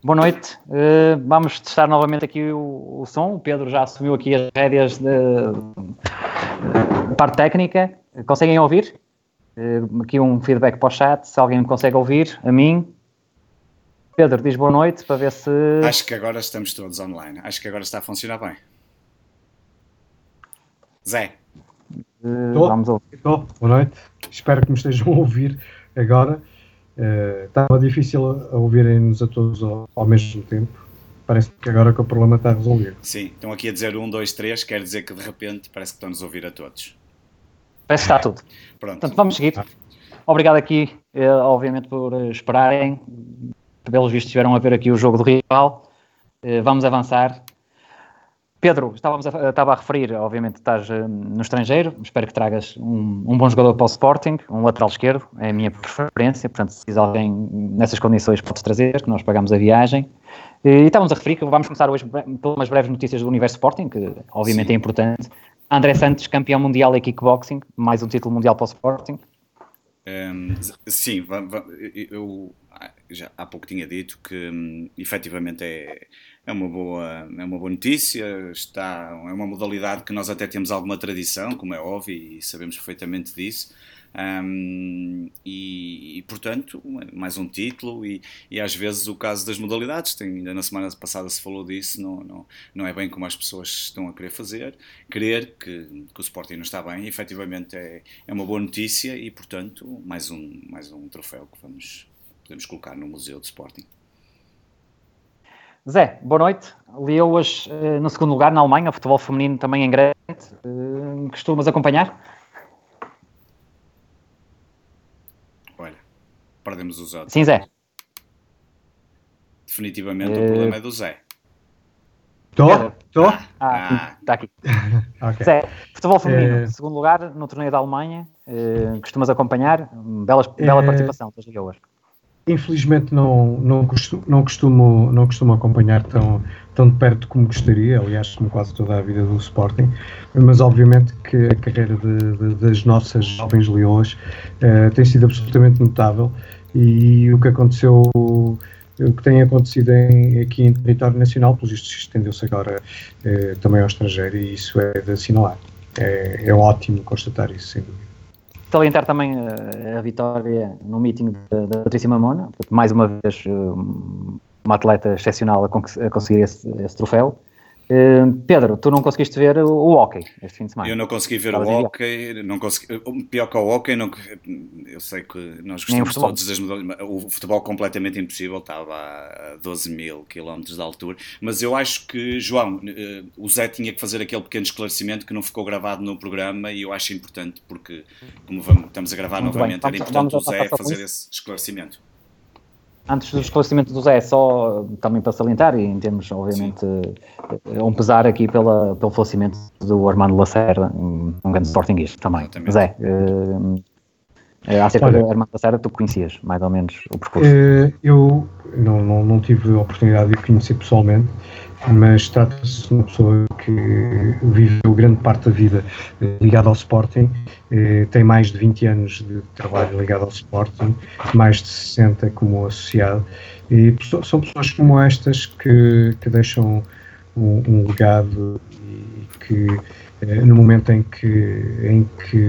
Boa noite. Vamos testar novamente aqui o som. O Pedro já assumiu aqui as rédeas de parte técnica. Conseguem ouvir? Aqui um feedback para o chat, se alguém me consegue ouvir, a mim. Pedro, diz boa noite para ver se... Acho que agora estamos todos online. Acho que agora está a funcionar bem. Zé. Vamos ouvir. Boa noite. Espero que me estejam a ouvir agora. Estava difícil a ouvirem-nos a todos ao mesmo tempo. Parece que agora que o problema está resolvido. Sim, estão aqui a dizer 1, 2, 3, quer dizer que de repente parece que estão-nos a ouvir a todos. Parece que está tudo. Pronto. Portanto, vamos seguir. Obrigado aqui, obviamente, por esperarem. Pelos vistos, estiveram a ver aqui o jogo do rival. Vamos avançar. Pedro, estava a referir, obviamente estás no estrangeiro, espero que tragas um bom jogador para o Sporting, um lateral esquerdo, é a minha preferência, portanto se alguém nessas condições podes trazer, que nós pagamos a viagem. E estávamos a referir que vamos começar hoje por umas breves notícias do Universo Sporting, que obviamente é importante. André Santos, campeão mundial em kickboxing, mais um título mundial para o Sporting. Sim, eu já há pouco tinha dito que efetivamente é uma boa notícia, é uma modalidade que nós até temos alguma tradição, como é óbvio, e sabemos perfeitamente disso, e portanto, mais um título, e às vezes o caso das modalidades, ainda na semana passada se falou disso, não é bem como as pessoas estão a querer fazer, querer que o Sporting não está bem, e efetivamente é uma boa notícia, e portanto, mais um troféu que podemos colocar no Museu de Sporting. Zé, boa noite. Li hoje no segundo lugar na Alemanha, o futebol feminino também em grande. Costumas acompanhar? Olha, perdemos os outros. Sim, Zé. Definitivamente o problema é do Zé. Estou? Está aqui. Okay. Zé, futebol feminino, segundo lugar no torneio da Alemanha. Costumas acompanhar? Bela participação das Liga hoje. Infelizmente não costumo acompanhar tão de perto como gostaria, aliás, como quase toda a vida do Sporting, mas obviamente que a carreira das nossas jovens leoas tem sido absolutamente notável, e o que tem acontecido aqui em território nacional, pelos vistos, estendeu-se agora também ao estrangeiro, e isso é de assinalar. É ótimo constatar isso, sem dúvida. Salientar também a vitória no meeting da Patrícia Mamona, mais uma vez uma atleta excepcional a conseguir esse troféu. Pedro, tu não conseguiste ver o hóquei este fim de semana? Eu não consegui ver o hóquei, pior que o hóquei, eu sei que nós gostamos todos das modalidades, o futebol completamente impossível, estava a 12 mil quilómetros de altura, mas eu acho que, João, o Zé tinha que fazer aquele pequeno esclarecimento que não ficou gravado no programa, e eu acho importante, porque como estamos a gravar novamente, era importante o Zé fazer esse esclarecimento. Antes do esclarecimento do Zé, só também para salientar, e em termos, obviamente, um pesar aqui pelo falecimento do Armando Lacerda, um grande sportinguista também. Exatamente. Zé, acerca do Armando Lacerda, tu conhecias mais ou menos o percurso? Eu não tive a oportunidade de o conhecer pessoalmente, mas trata-se de uma pessoa que viveu grande parte da vida ligada ao Sporting, tem mais de 20 anos de trabalho ligado ao Sporting, mais de 60 como associado, e são pessoas como estas que deixam um legado, e que no momento em que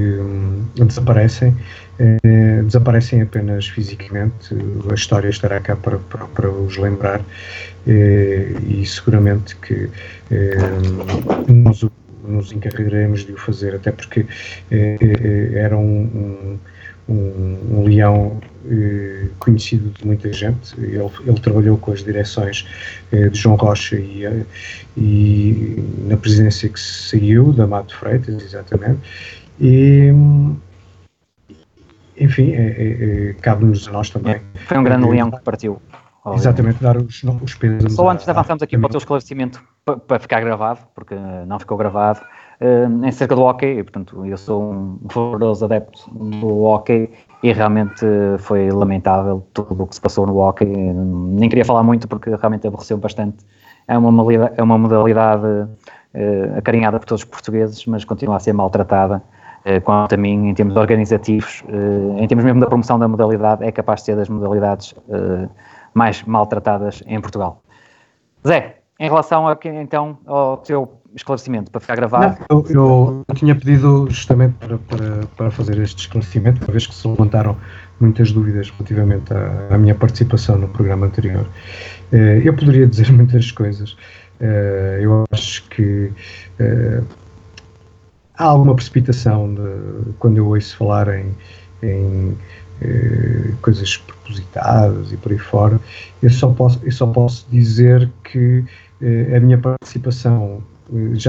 desaparecem apenas fisicamente, a história estará cá para os lembrar, e seguramente que nos encarregaremos de o fazer, até porque era um leão conhecido de muita gente. Ele trabalhou com as direções de João Rocha e na presidência que saiu, da Mato Freitas, exatamente, e enfim, cabe-nos a nós também. Foi um grande leão que partiu. Exatamente, dar os pesos. Só antes de avançarmos aqui para o teu esclarecimento, para ficar gravado, porque não ficou gravado, em cerca do hóquei, portanto, eu sou um fervoroso adepto do hóquei, e realmente foi lamentável tudo o que se passou no hóquei. Nem queria falar muito porque realmente aborreceu bastante. É uma modalidade acarinhada por todos os portugueses, mas continua a ser maltratada. Quanto a mim, em termos organizativos, em termos mesmo da promoção da modalidade, é capaz de ser das modalidades mais maltratadas em Portugal. Zé, em relação então ao teu esclarecimento, para ficar gravado... Não, eu tinha pedido justamente para fazer este esclarecimento, uma vez que se levantaram muitas dúvidas relativamente à minha participação no programa anterior. Eu poderia dizer muitas coisas. Eu acho que há alguma precipitação quando eu ouço falar em coisas propositadas e por aí fora. Eu só posso dizer que a minha participação já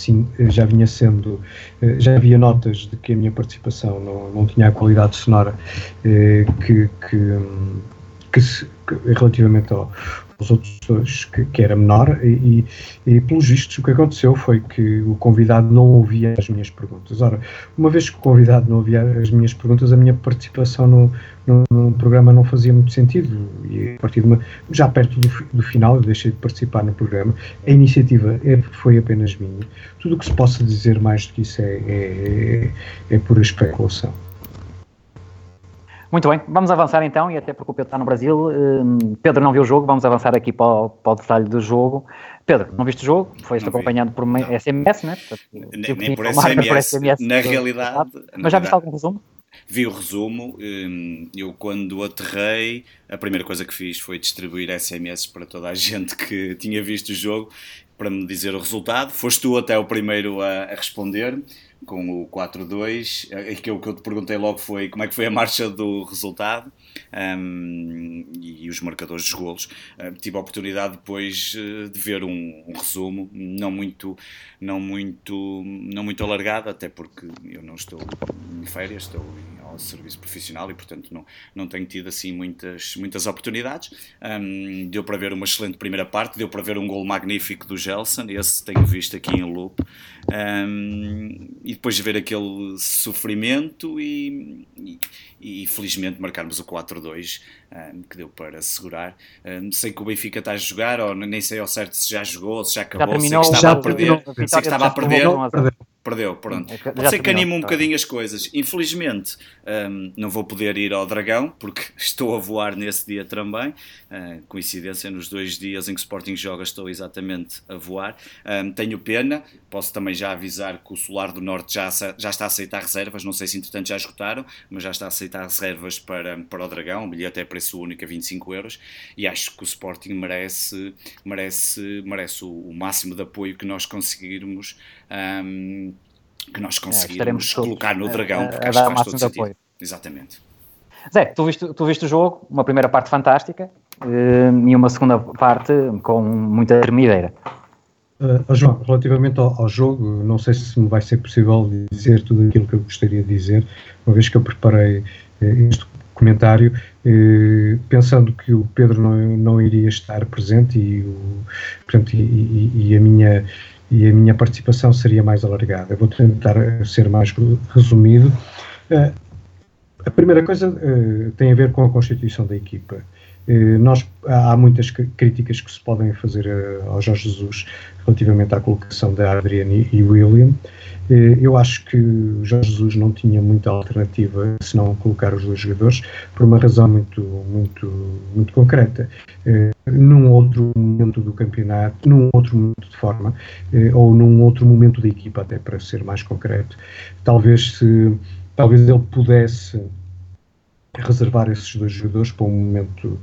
havia notas de que a minha participação não tinha a qualidade sonora que relativamente aos outros dois, que era menor, e pelos vistos o que aconteceu foi que o convidado não ouvia as minhas perguntas. Ora, uma vez que o convidado não ouvia as minhas perguntas, a minha participação no programa não fazia muito sentido, e a partir já perto do final eu deixei de participar no programa. A iniciativa foi apenas minha. Tudo o que se possa dizer mais do que isso é pura especulação. Muito bem, vamos avançar então, e até porque o Pedro está no Brasil. Pedro não viu o jogo, vamos avançar aqui para o detalhe do jogo. Pedro, não viste o jogo? Foste acompanhado por uma SMS, né? Nem por SMS, na realidade. Mas já viste algum resumo? Vi o resumo. Eu, quando aterrei, a primeira coisa que fiz foi distribuir SMS para toda a gente que tinha visto o jogo, para me dizer o resultado. Foste tu até o primeiro a responder, com o 4-2, o que eu te perguntei logo foi como é que foi a marcha do resultado e os marcadores dos golos. Tive a oportunidade depois de ver um resumo, não muito alargado, até porque eu não estou em férias, estou ao serviço profissional e, portanto, não tenho tido assim muitas oportunidades. Deu para ver uma excelente primeira parte, deu para ver um golo magnífico do Gelson, esse tenho visto aqui em loop, e depois de ver aquele sofrimento e felizmente marcarmos o 4-2, que deu para segurar. Sei que o Benfica está a jogar, ou nem sei ao certo se já jogou ou se já acabou, sei que estava a perder. Perdeu, pronto. Pode ser que anime um bocadinho as coisas. Infelizmente, não vou poder ir ao Dragão, porque estou a voar nesse dia também. Coincidência, nos 2 dias em que o Sporting joga, estou exatamente a voar. Tenho pena, posso também já avisar que o Solar do Norte já está a aceitar reservas, não sei se entretanto já esgotaram, mas já está a aceitar reservas para o Dragão, o bilhete é preço único a 25€, e acho que o Sporting merece o máximo de apoio que nós conseguirmos colocar no Dragão, porque acho que faz todo sentido. Apoio. Exatamente. Zé, tu viste o jogo, uma primeira parte fantástica e uma segunda parte com muita tremideira. João, relativamente ao jogo, não sei se me vai ser possível dizer tudo aquilo que eu gostaria de dizer, uma vez que eu preparei este comentário, pensando que o Pedro não iria estar presente e a minha participação seria mais alargada. Eu vou tentar ser mais resumido. A primeira coisa tem a ver com a constituição da equipa. Há muitas críticas que se podem fazer ao Jorge Jesus relativamente à colocação da Adriano e William. Eu acho que o Jorge Jesus não tinha muita alternativa senão colocar os 2 jogadores por uma razão muito concreta. Num outro momento do campeonato, num outro momento de forma, ou num outro momento da equipa, até para ser mais concreto, talvez ele pudesse reservar esses 2 jogadores para um momento,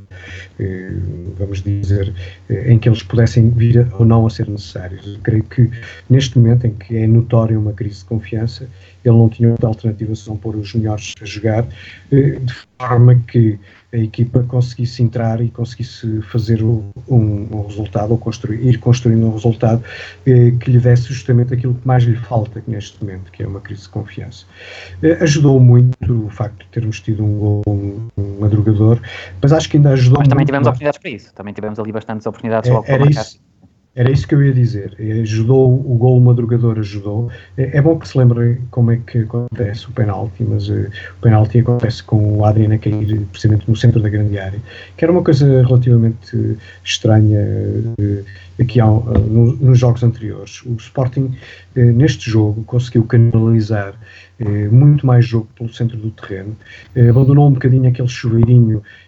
vamos dizer, em que eles pudessem vir ou não a ser necessários. Eu creio que neste momento em que é notória uma crise de confiança, ele não tinha outra alternativa senão pôr os melhores a jogar, de forma que a equipa conseguisse entrar e conseguisse fazer um resultado, ou ir construindo um resultado que lhe desse justamente aquilo que mais lhe falta neste momento, que é uma crise de confiança. Ajudou muito o facto de termos tido um madrugador, mas acho que ainda ajudou. Mas também tivemos oportunidades para isso, também tivemos ali bastantes oportunidades logo para marcar. Era isso que eu ia dizer. Ajudou, o golo madrugador ajudou. É bom que se lembrem como é que acontece o penalti, mas o penalti acontece com o Adriano a cair precisamente no centro da grande área, que era uma coisa relativamente estranha aqui nos jogos anteriores. O Sporting, neste jogo, conseguiu canalizar muito mais jogo pelo centro do terreno, abandonou um bocadinho aquele chuveirinho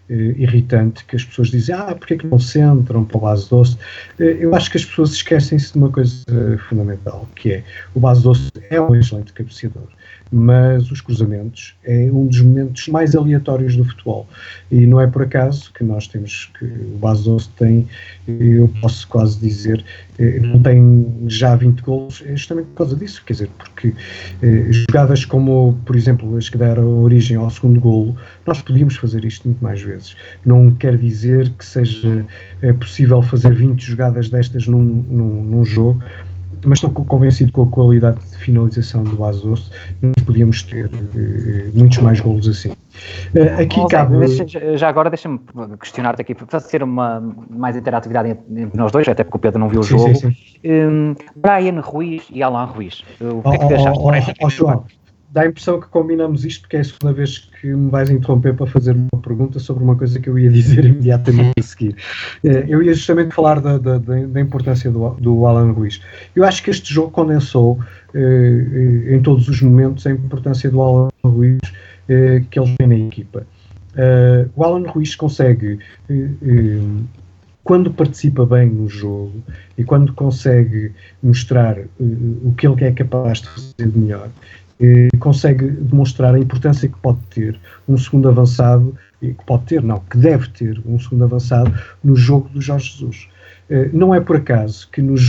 irritante, que as pessoas dizem, porque é que não se entram para o base doce? Eu acho que as pessoas esquecem-se de uma coisa fundamental, que é, o base doce é um excelente cabeceador, mas os cruzamentos é um dos momentos mais aleatórios do futebol, e não é por acaso que nós temos, que o base doce tem, eu posso quase dizer, não tem já 20 golos, é justamente por causa disso, quer dizer, porque jogadas como, por exemplo, as que deram origem ao segundo golo, nós podíamos fazer isto muito mais vezes. Não quer dizer que seja possível fazer 20 jogadas destas num jogo, mas estou convencido com a qualidade de finalização do base doce, nós podíamos ter muitos mais golos assim. Aqui cabe... Já agora deixa-me questionar-te aqui, para ser mais interatividade entre nós dois, até porque o Pedro não viu o jogo. Sim. Brian Ruiz e Alan Ruiz, o que é que tu achaste? João, dá a impressão que combinamos isto porque é a segunda vez que me vais interromper para fazer uma pergunta sobre uma coisa que eu ia dizer imediatamente a seguir. Eu ia justamente falar da importância do Alan Ruiz. Eu acho que este jogo condensou em todos os momentos a importância do Alan Ruiz que ele tem na equipa. O Alan Ruiz consegue, quando participa bem no jogo e quando consegue mostrar o que ele é capaz de fazer de melhor, consegue demonstrar a importância que pode ter um segundo avançado, que deve ter um segundo avançado no jogo do Jorge Jesus. Não é por acaso que nos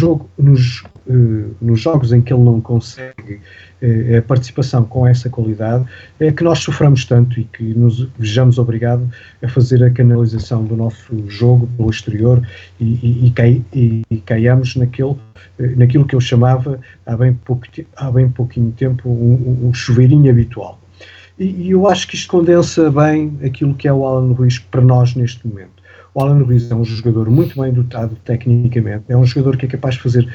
jogos em que ele não consegue a participação com essa qualidade, é que nós soframos tanto e que nos vejamos obrigados a fazer a canalização do nosso jogo pelo exterior e caiamos naquilo que eu chamava há bem pouquinho tempo um chuveirinho habitual. E eu acho que isto condensa bem aquilo que é o Alan Ruiz para nós neste momento. O Alan Ruiz é um jogador muito bem dotado tecnicamente, é um jogador que é capaz de fazer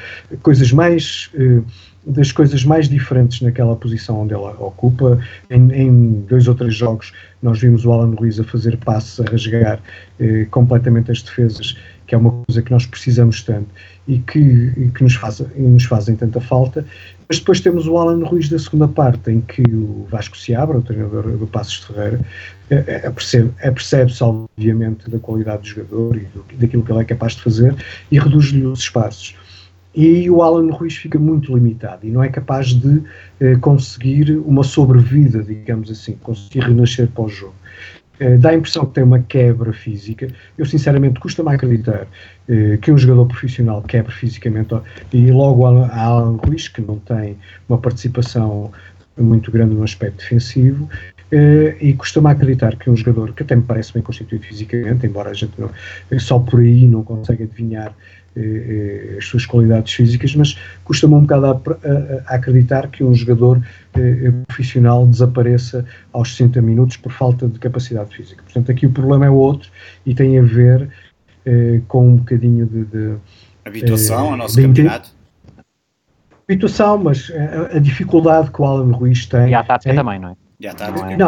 das coisas mais diferentes naquela posição onde ele ocupa. Em 2 ou 3 jogos nós vimos o Alan Ruiz a fazer passes, a rasgar completamente as defesas, que é uma coisa que nós precisamos tanto e que nos fazem tanta falta. Mas depois temos o Alan Ruiz da segunda parte, em que o Vasco Seabra, o treinador do Passos de Ferreira, apercebe-se obviamente da qualidade do jogador e daquilo que ele é capaz de fazer e reduz-lhe os espaços. E o Alan Ruiz fica muito limitado e não é capaz de conseguir uma sobrevida, digamos assim, conseguir renascer para o jogo. Dá a impressão que tem uma quebra física. Eu sinceramente custa-me acreditar que um jogador profissional quebre fisicamente, e logo a Alan Ruiz, que não tem uma participação muito grande no aspecto defensivo, e custa-me acreditar que um jogador que até me parece bem constituído fisicamente, embora a gente só por aí não consiga adivinhar as suas qualidades físicas, mas custa-me um bocado a acreditar que um jogador profissional desapareça aos 60 minutos por falta de capacidade física. Portanto, aqui o problema é outro e tem a ver com um bocadinho de habituação ao nosso campeonato. Habituação, mas a dificuldade que o Alan Ruiz tem. E a tática também, não é? E a tática.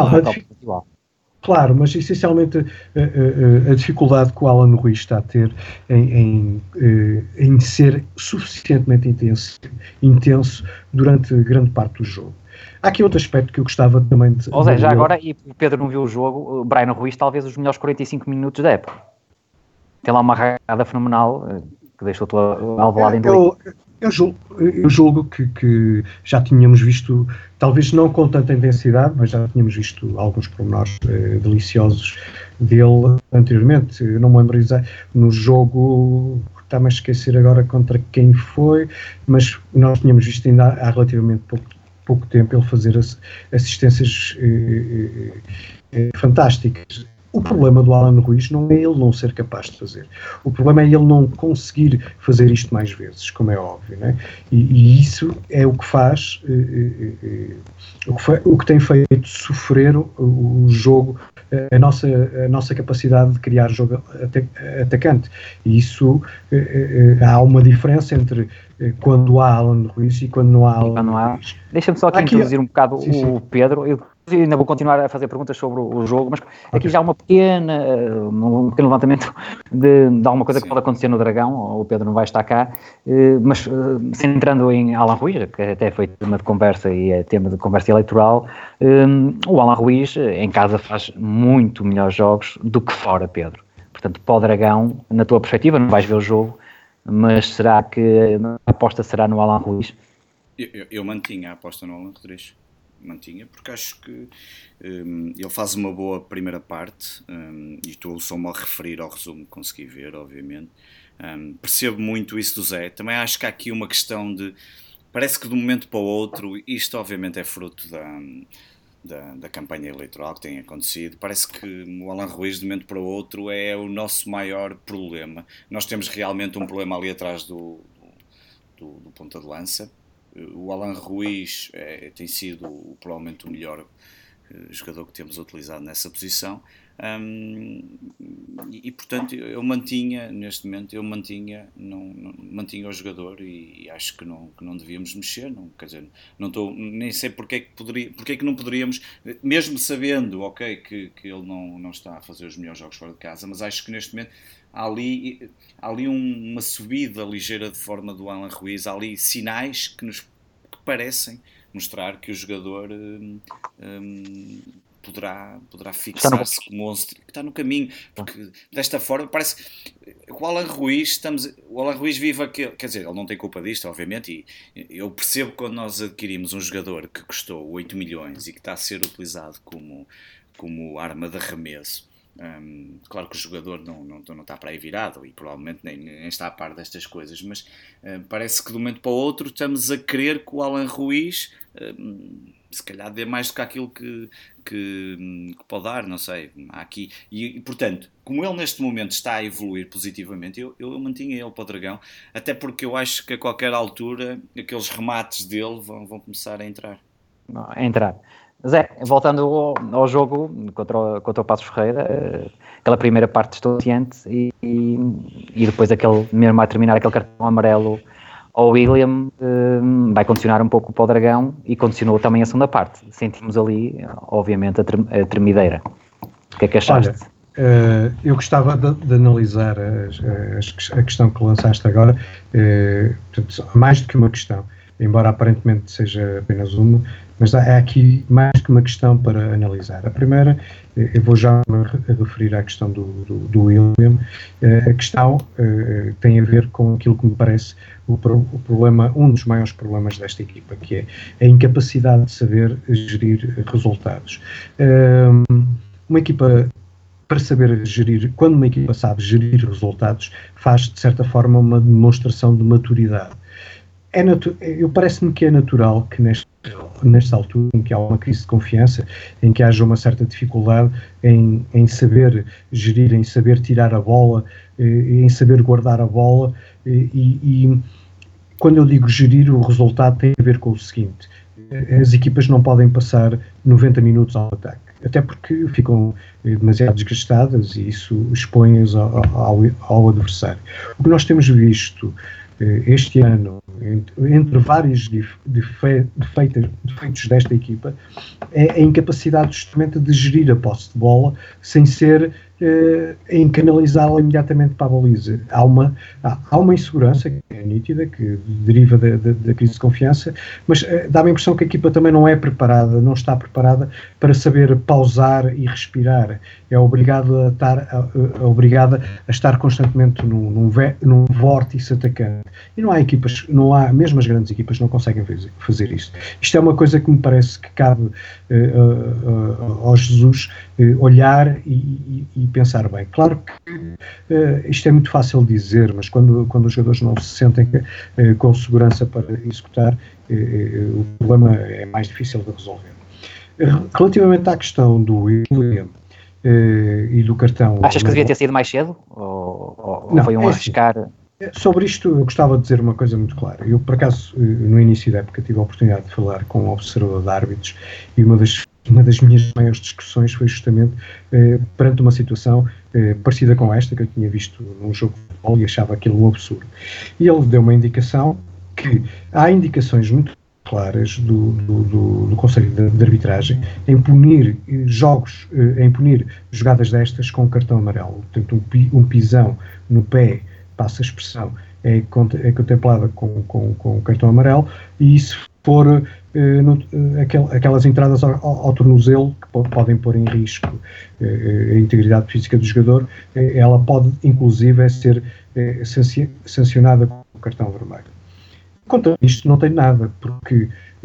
Claro, mas essencialmente a dificuldade que o Alan Ruiz está a ter em ser suficientemente intenso durante grande parte do jogo. Há aqui outro aspecto que eu gostava também de... Ou seja, já agora, e o Pedro não viu o jogo, o Brian Ruiz talvez os melhores 45 minutos da época. Tem lá uma regada fenomenal que deixou toda a alvalada em delírio. Eu julgo que já tínhamos visto, talvez não com tanta intensidade, mas já tínhamos visto alguns pormenores deliciosos dele anteriormente. Eu não me lembro no jogo, está-me a esquecer agora contra quem foi, mas nós tínhamos visto ainda há relativamente pouco tempo ele fazer assistências fantásticas. O problema do Alan Ruiz não é ele não ser capaz de fazer. O problema é ele não conseguir fazer isto mais vezes, como é óbvio, né? E isso é o que faz, o que tem feito sofrer o jogo, a nossa capacidade de criar jogo atacante. E isso, há uma diferença entre quando há Alan Ruiz e quando não há Alan Ruiz. Deixa-me só aqui introduzir um bocado o Pedro. Eu ainda vou continuar a fazer perguntas sobre o jogo, mas aqui já um pequeno levantamento de alguma coisa que pode acontecer no Dragão. O Pedro não vai estar cá, mas centrando em Alan Ruiz, que até foi tema de conversa e é tema de conversa eleitoral, o Alan Ruiz em casa faz muito melhores jogos do que fora, Pedro. Portanto, para o Dragão, na tua perspectiva, não vais ver o jogo, mas será que a aposta será no Alan Ruiz? Eu mantinha a aposta no Alan Rodrigues. Mantinha, porque acho que ele faz uma boa primeira parte, e estou só-me a referir ao resumo que consegui ver, obviamente. Percebo muito isso do Zé. Também acho que há aqui uma questão de... Parece que de um momento para o outro, isto obviamente é fruto da campanha eleitoral que tem acontecido, parece que o Alan Ruiz de um momento para o outro é o nosso maior problema. Nós temos realmente um problema ali atrás do ponta de lança. O Alan Ruiz tem sido provavelmente o melhor jogador que temos utilizado nessa posição, e portanto eu mantinha, neste momento, mantinha o jogador, e acho que não devíamos mexer, quer dizer, nem sei porque é que não poderíamos, mesmo sabendo, ok, que ele não está a fazer os melhores jogos fora de casa, mas acho que neste momento há ali uma subida ligeira de forma do Alan Ruiz, há ali sinais que parecem mostrar que o jogador poderá fixar-se como 11 que está no caminho, porque desta forma parece que o Alan Ruiz vive aquele, quer dizer, ele não tem culpa disto, obviamente, e eu percebo quando nós adquirimos um jogador que custou 8 milhões e que está a ser utilizado como arma de arremesso. Claro que o jogador não está para aí virado e provavelmente nem está a par destas coisas, mas parece que de um momento para o outro estamos a querer que o Alan Ruiz se calhar dê mais do que aquilo que pode dar, não sei, aqui. E portanto, como ele neste momento está a evoluir positivamente, eu mantinha ele para o Dragão, até porque eu acho que a qualquer altura aqueles remates dele vão começar a entrar. Zé, voltando ao jogo contra o Passos Ferreira, aquela primeira parte estonteante e depois mesmo a terminar aquele cartão amarelo ao William, vai condicionar um pouco para o Dragão e condicionou também a segunda parte. Sentimos ali, obviamente, a tremideira. O que é que achaste? Olha, eu gostava de analisar a questão que lançaste agora, portanto, mais do que uma questão, embora aparentemente seja apenas uma, mas há aqui mais que uma questão para analisar. A primeira, eu vou já me referir à questão do William. A questão tem a ver com aquilo que me parece o problema, um dos maiores problemas desta equipa, que é a incapacidade de saber gerir resultados. Uma equipa, para saber gerir, quando uma equipa sabe gerir resultados, faz de certa forma uma demonstração de maturidade. Parece-me que é natural que nesta altura, em que há uma crise de confiança, em que haja uma certa dificuldade em saber gerir, em saber tirar a bola, em saber guardar a bola, e quando eu digo gerir, o resultado tem a ver com o seguinte: as equipas não podem passar 90 minutos ao ataque, até porque ficam demasiado desgastadas e isso expõe-as ao adversário. O que nós temos visto este ano, entre vários defeitos desta equipa, é a incapacidade justamente de gerir a posse de bola sem ser em canalizá-la imediatamente para a baliza. Há uma insegurança que é nítida, que deriva da crise de confiança, mas dá-me a impressão que a equipa também não está preparada para saber pausar e respirar. É obrigada a estar constantemente num vórtice atacante. E não há, mesmo as grandes equipas não conseguem fazer isto. Isto é uma coisa que me parece que cabe ao Jesus olhar e pensar bem. Claro que isto é muito fácil dizer, mas quando os jogadores não se sentem com segurança para executar, o problema é mais difícil de resolver. Relativamente à questão do William e do cartão... Achas que devia ter sido mais cedo? Ou não, foi arriscar... Sobre isto eu gostava de dizer uma coisa muito clara. Eu, por acaso, no início da época tive a oportunidade de falar com um observador de árbitros e uma das minhas maiores discussões foi justamente perante uma situação parecida com esta que eu tinha visto num jogo de futebol e achava aquilo um absurdo. E ele deu uma indicação que há indicações muito claras do Conselho de Arbitragem em punir jogadas destas com cartão amarelo. Portanto, um pisão no pé, passa a expressão, é contemplada com cartão amarelo, e se for aquelas entradas ao tornozelo que podem pôr em risco a integridade física do jogador, ela pode inclusive ser sancionada com o cartão vermelho. Contra isto não tem nada, porque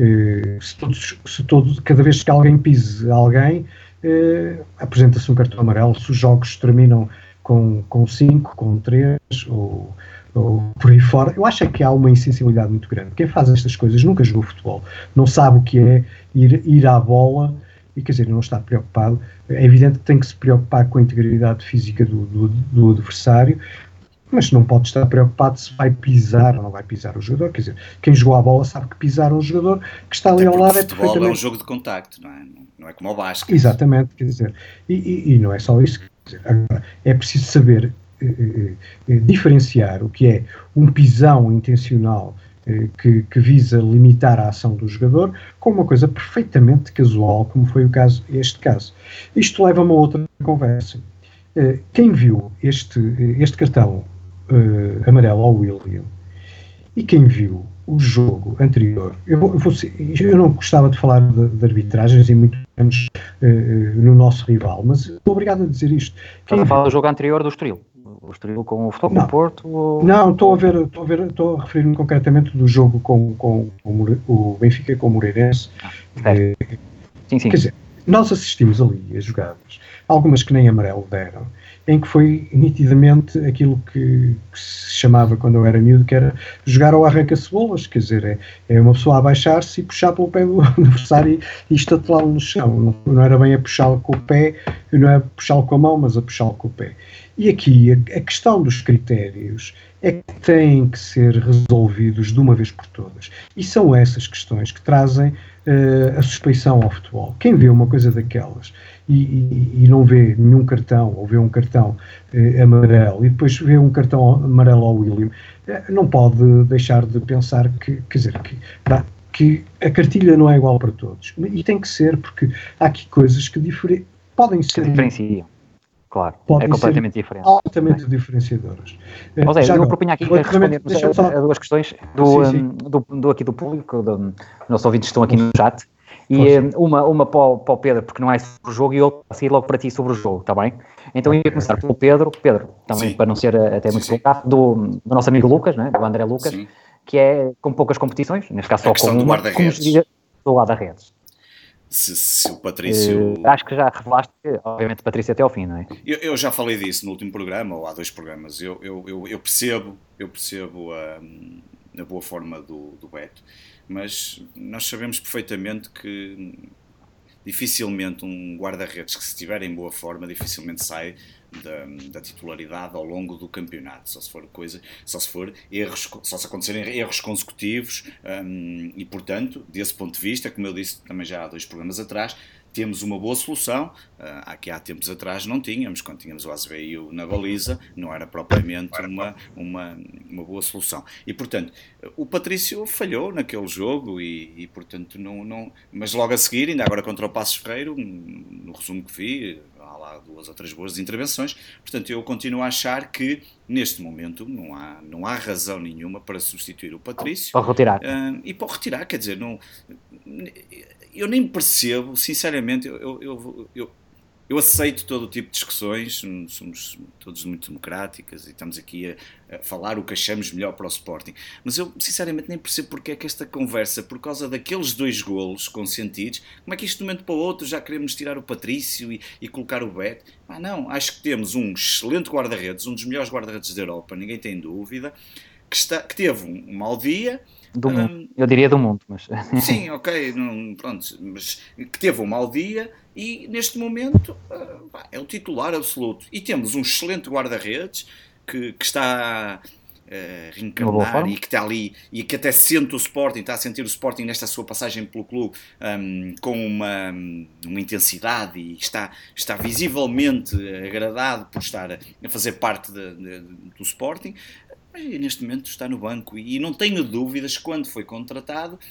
cada vez que alguém pise alguém, apresenta-se um cartão amarelo. Se os jogos terminam com 5, com 3 ou por aí fora, eu acho que há uma insensibilidade muito grande. Quem faz estas coisas nunca jogou futebol, não sabe o que é ir à bola e, quer dizer, não está preocupado. É evidente que tem que se preocupar com a integridade física do adversário, mas não pode estar preocupado se vai pisar ou não vai pisar o jogador. Quer dizer, quem jogou a bola sabe que pisar um jogador que está ali ao lado. O futebol é um jogo de contacto, não é como o basquete. Exatamente, quer dizer, e não é só isso. Quer dizer, agora, é preciso saber diferenciar o que é um pisão intencional que visa limitar a ação do jogador com uma coisa perfeitamente casual, como foi este caso. Isto leva-me a outra conversa. Quem viu este cartão amarelo ao William e quem viu o jogo anterior, eu não gostava de falar de arbitragens e muito menos no nosso rival, mas estou obrigado a dizer isto. Estás a falar do jogo anterior do Estoril? O Estoril com o Futebol do Porto? Ou... Não, estou a referir-me concretamente do jogo com o Benfica com o Moreirense. Sim. Quer dizer, nós assistimos ali a jogadas, algumas que nem amarelo deram, em que foi nitidamente aquilo que se chamava quando eu era miúdo, que era jogar ao arranca-cebolas. Quer dizer, é uma pessoa a abaixar-se e puxar pelo pé do adversário e estatelá-lo no chão. Não era bem a puxá-lo com o pé, não é a puxá-lo com a mão, mas a puxá-lo com o pé. E aqui a questão dos critérios é que têm que ser resolvidos de uma vez por todas. E são essas questões que trazem a suspeição ao futebol. Quem vê uma coisa daquelas e não vê nenhum cartão, ou vê um cartão amarelo, e depois vê um cartão amarelo ao William, não pode deixar de pensar que a cartilha não é igual para todos. E tem que ser, porque há aqui coisas que podem ser... diferenciam. Claro, é completamente diferente. Altamente diferenciadoras. Eu propunha aqui respondermos a duas questões aqui do público, dos nossos ouvintes que estão aqui no chat, e uma para o Pedro, porque não é sobre o jogo, e outra a seguir logo para ti sobre o jogo, está bem? Então eu ia começar pelo Pedro, também para não ser até muito complicado, do nosso amigo Lucas, né, do André Lucas, sim, que é com poucas competições, neste caso só com uma, como se diz, do guarda-redes. Se o Patrício... acho que já revelaste, obviamente, Patrício até ao fim, não é? Eu já falei disso no último programa, ou há 2 programas. Eu percebo a boa forma do Beto, mas nós sabemos perfeitamente que dificilmente um guarda-redes que, se estiver em boa forma, dificilmente sai da titularidade ao longo do campeonato, só se acontecerem erros consecutivos, e portanto, desse ponto de vista, como eu disse também já há 2 programas atrás, temos uma boa solução. Aqui há tempos atrás não tínhamos, quando tínhamos o Azevedo na baliza, não era propriamente uma boa solução. E portanto, o Patrício falhou naquele jogo e portanto não. Mas logo a seguir, ainda agora contra o Passos Ferreiro, no resumo que vi, há lá 2 ou 3 boas intervenções. Portanto, eu continuo a achar que neste momento não há razão nenhuma para substituir o Patrício. Para retirar. E para retirar, quer dizer, não. Eu nem percebo, sinceramente, eu aceito todo o tipo de discussões, somos todos muito democráticas e estamos aqui a falar o que achamos melhor para o Sporting, mas eu sinceramente nem percebo porque é que esta conversa, por causa daqueles 2 golos consentidos, como é que isto de um momento para o outro já queremos tirar o Patrício e colocar o Beto? Não, acho que temos um excelente guarda-redes, um dos melhores guarda-redes da Europa, ninguém tem dúvida, que teve um mau dia. Do mundo. Eu diria do mundo, mas... Sim, ok, pronto, mas que teve um mau dia e neste momento é o titular absoluto. E temos um excelente guarda-redes que está a reencarnar e que está ali e que até sente o Sporting, está a sentir o Sporting nesta sua passagem pelo clube com uma intensidade e está visivelmente agradado por estar a fazer parte do Sporting. E neste momento está no banco e não tenho dúvidas que quando foi contratado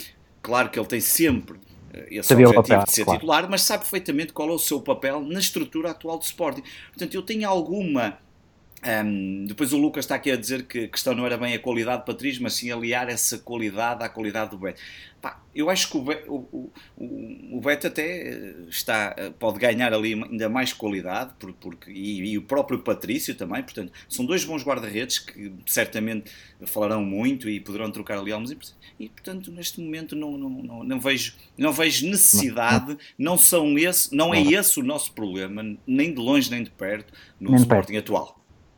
claro que ele tem sempre esse Sabia objetivo de ser titular, mas sabe perfeitamente qual é o seu papel na estrutura atual do Sporting. Portanto, eu tenho alguma... depois o Lucas está aqui a dizer que a questão não era bem a qualidade de Patrício, mas sim aliar essa qualidade à qualidade do Beto. Eu acho que o Beto até pode ganhar ali ainda mais qualidade, e o próprio Patrício também. Portanto, são dois bons guarda-redes que certamente falarão muito e poderão trocar ali algumas impressões. E, portanto, neste momento não vejo necessidade, não é esse o nosso problema, nem de longe nem de perto, no Sporting atual.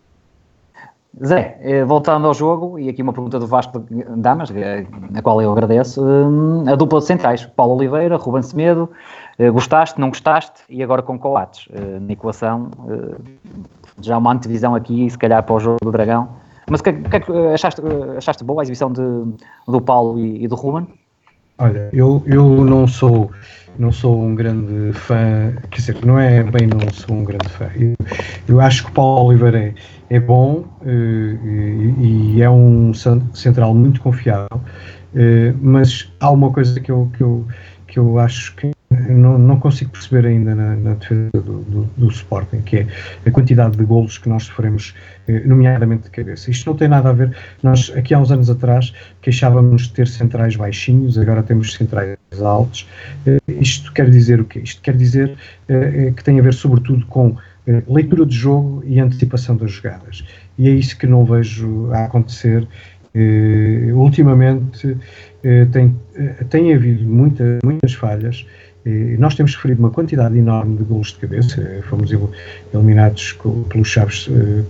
Zé, voltando ao jogo, e aqui uma pergunta do Vasco Damas, na qual eu agradeço, a dupla de centrais, Paulo Oliveira, Ruben Semedo, gostaste, não gostaste, e agora com Coates, na equação, já uma antevisão aqui, se calhar para o jogo do Dragão, mas o que é que achaste boa a exibição do Paulo e do Ruben? Olha, eu não sou um grande fã, quer dizer, não é bem não sou um grande fã. Eu acho que o Paulo Oliveira é bom e é um central muito confiável, mas há uma coisa que eu acho que não consigo perceber ainda na defesa do Sporting, que é a quantidade de golos que nós sofremos, nomeadamente de cabeça. Isto não tem nada a ver, nós aqui há uns anos atrás queixávamos de ter centrais baixinhos, agora temos centrais altos. Isto quer dizer o quê? Isto quer dizer que tem a ver sobretudo com leitura de jogo e antecipação das jogadas. E é isso que não vejo a acontecer. Ultimamente tem havido muitas falhas. Nós temos sofrido uma quantidade enorme de golos de cabeça. Fomos eliminados pelos Chaves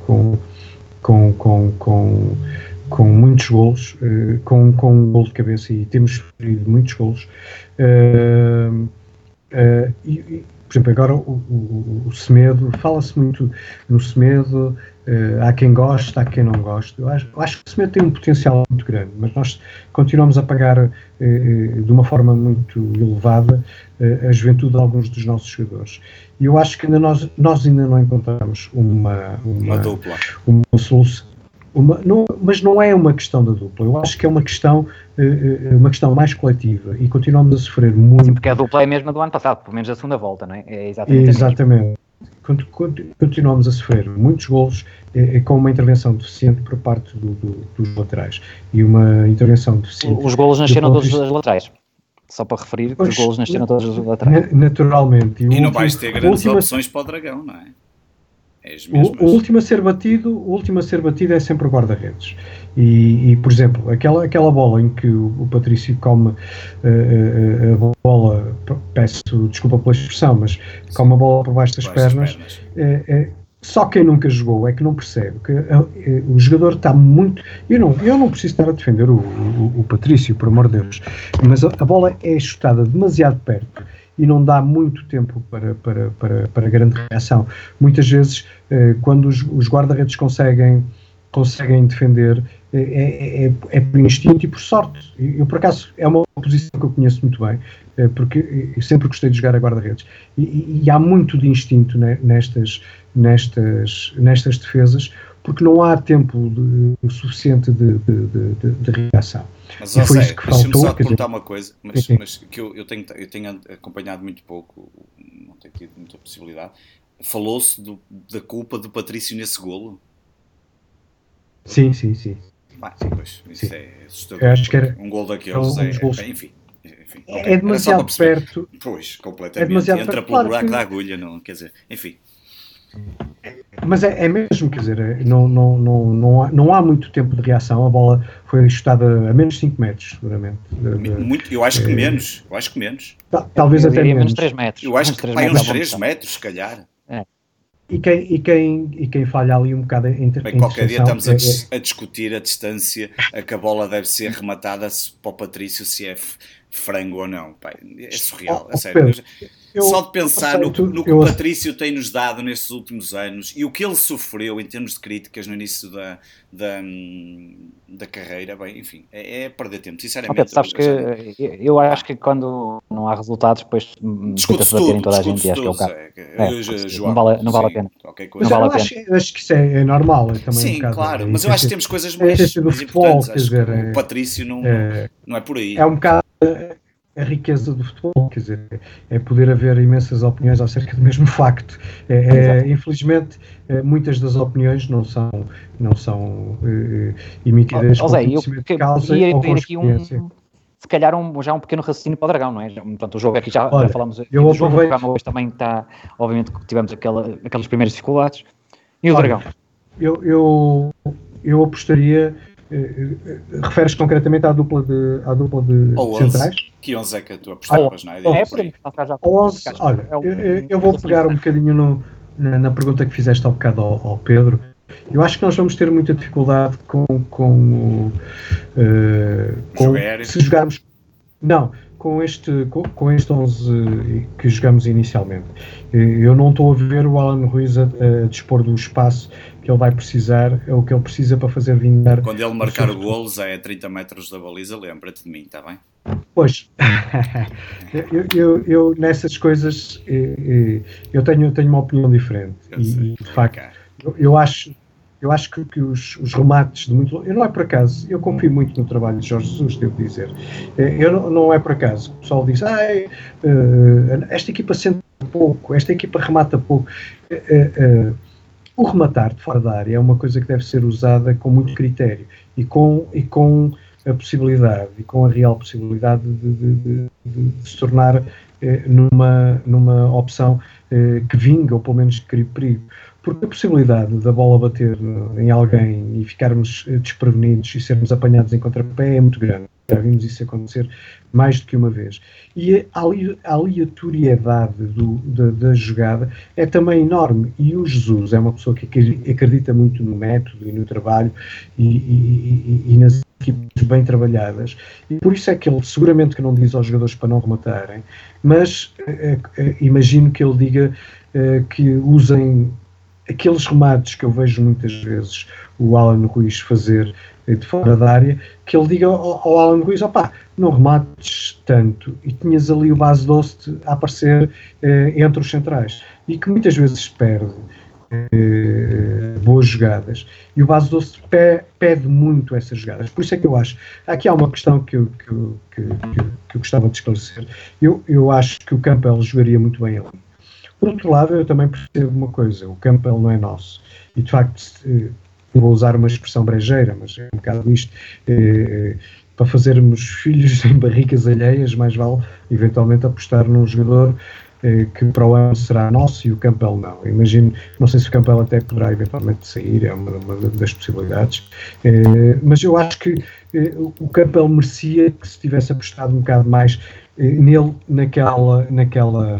com muitos golos, com um golo de cabeça, e temos sofrido muitos golos. Por exemplo, agora o Semedo, fala-se muito no Semedo, há quem goste, há quem não goste. Eu acho que o Semedo tem um potencial muito grande, mas nós continuamos a pagar de uma forma muito elevada a juventude de alguns dos nossos jogadores. E eu acho que nós ainda não encontramos uma solução. Mas não é uma questão da dupla, eu acho que é uma questão mais coletiva, e continuamos a sofrer muito. Sim, porque a dupla é a mesma do ano passado, pelo menos a segunda volta, não é? É exatamente. Continuamos a sofrer muitos golos com uma intervenção deficiente por parte dos laterais, e uma intervenção deficiente. Os golos nasceram todos das laterais. Só para referir que os golos nasceram todos das laterais. Naturalmente. E não vais ter grandes opções para o Dragão, não é? O último a ser batido é sempre o guarda-redes. E, por exemplo, aquela bola em que o Patrício come a bola, peço desculpa pela expressão, mas come a bola por baixo das pernas. Só quem nunca jogou é que não percebe que o jogador está muito... Eu não preciso estar a defender o Patrício, por amor de Deus, mas a bola é chutada demasiado perto e não dá muito tempo para grande reação. Muitas vezes, quando os guarda-redes conseguem defender, é por instinto e por sorte. Eu, por acaso, é uma posição que eu conheço muito bem, porque eu sempre gostei de jogar a guarda-redes. E há muito de instinto nestas defesas, porque não há tempo suficiente de reação. Mas, ou seja, deixa-me só te perguntar uma coisa, mas que eu tenho acompanhado muito pouco, não tenho tido muita possibilidade. Falou-se da culpa do Patrício nesse golo? Sim. Pois, isso é assustador. Acho que era um golo daqueles enfim. É demasiado perto. Pois, completamente. Entra pelo buraco da agulha, não, quer dizer, enfim. Mas é mesmo, quer dizer, não há muito tempo de reação. A bola foi chutada a menos 5 metros, seguramente. Eu acho que menos. Talvez até menos 3 metros. Eu acho que vai uns 3 metros, se calhar. E quem falha ali um bocado em qualquer dia estamos a discutir a distância a que a bola deve ser arrematada para o Patrício, se é frango ou não. É surreal, a sério. Só de pensar no que o Patrício tem-nos dado nestes últimos anos e o que ele sofreu em termos de críticas no início da carreira, bem, enfim, é perder tempo, sinceramente. Sabes que eu acho que quando não há resultados, depois discute-se tudo, toda a gente, acho que é o caso. Não vale a pena. Mas eu acho que isso é normal. Também sim, claro, mas eu acho que temos coisas mais importantes. O Patrício não é por aí. É um bocado... a riqueza do futebol, quer dizer, é poder haver imensas opiniões acerca do mesmo facto. Infelizmente, muitas das opiniões não são emitidas com conhecimento de causa ou com experiência. Se calhar já um pequeno raciocínio para o Dragão, não é? Portanto, o jogo aqui já falamos aqui do jogo, o programa hoje também está, obviamente, tivemos aquelas primeiras dificuldades. E o Dragão? Eu apostaria, referes concretamente à dupla de centrais? Que 11 é que tu apostavas, não é? Olha, eu vou pegar um bocadinho na pergunta que fizeste há bocado ao Pedro. Eu acho que nós vamos ter muita dificuldade se jogarmos. Não, com este 11 que jogamos inicialmente. Eu não estou a ver o Alan Ruiz a dispor do espaço que ele vai precisar, é o que ele precisa para fazer vingar. Quando ele marcar o golo, já é 30 metros da baliza, lembra-te de mim, está bem? Pois, eu nessas coisas eu tenho uma opinião diferente. E de facto, eu acho que os remates de muito longe, não é por acaso, eu confio muito no trabalho de Jorge Jesus, devo dizer. Não é por acaso. O pessoal diz, esta equipa sente pouco, esta equipa remata pouco. O rematar de fora da área é uma coisa que deve ser usada com muito critério e com a possibilidade e com a real possibilidade de se tornar numa opção que vinga ou pelo menos que crie perigo. Porque a possibilidade da bola bater em alguém e ficarmos desprevenidos e sermos apanhados em contrapé é muito grande. Já vimos isso acontecer mais do que uma vez. E a aleatoriedade da jogada é também enorme. E o Jesus é uma pessoa que acredita muito no método e no trabalho e nas equipes bem trabalhadas. E por isso é que ele seguramente que não diz aos jogadores para não rematarem, mas imagino que ele diga que usem aqueles remates que eu vejo muitas vezes o Alan Ruiz fazer de fora da área, que ele diga ao Alan Ruiz, não remates tanto, e tinhas ali o Bas Dost a aparecer entre os centrais, e que muitas vezes se perde boas jogadas, e o Bas Dost pede muito essas jogadas. Por isso é que eu acho, aqui há uma questão que eu gostava de esclarecer. Eu acho que o Campbell jogaria muito bem ali. Por outro lado, eu também percebo uma coisa, o Campbell não é nosso, e de facto, vou usar uma expressão brejeira, mas é um bocado isto, para fazermos filhos em barrigas alheias, mais vale eventualmente apostar num jogador que para o ano será nosso e o Campbell não. Imagino, não sei se o Campbell até poderá eventualmente sair, é uma das possibilidades, mas eu acho que o Campbell merecia que se tivesse apostado um bocado mais nele naquela